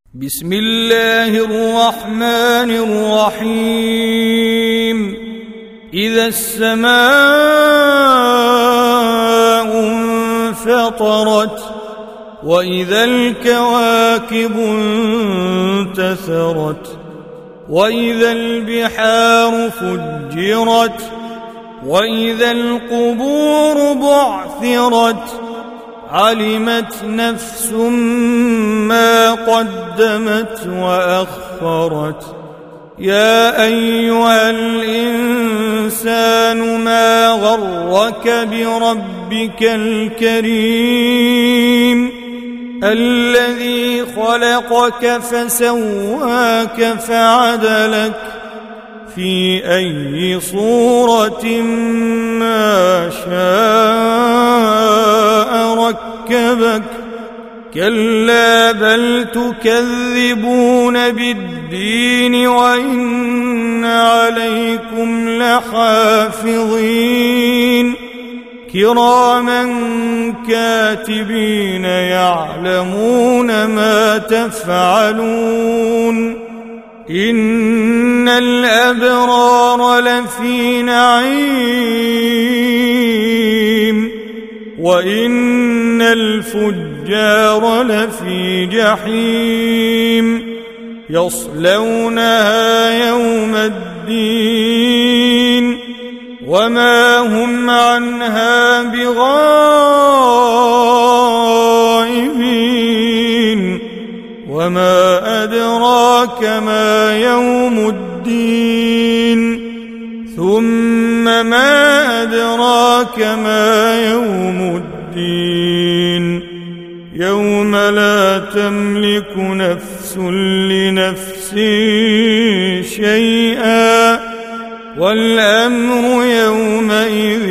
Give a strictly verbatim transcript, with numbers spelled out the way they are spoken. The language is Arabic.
بسم الله الرحمن الرحيم إذا السماء انفطرت وإذا الكواكب انتثرت وإذا البحار فجرت وإذا القبور بعثرت علمت نفس ما قدمت وأخرت يا أيها الإنسان ما غرك بربك الكريم الذي خلقك فسواك فعدلك في أي صورة ما شاء ركبك كلا بل تكذبون بالدين وإن عليكم لحافظين كراما كاتبين يعلمون ما تفعلون إن الأبرار لفي نعيم وإن الفجار لفي جحيم يصلونها يوم الدين وما هم عنها بغائبين وما أدراك ما يوم الدين ثم ما أدراك ما يوم الدين يوم لا تملك نفس لنفس شيئا والأمر يومئذ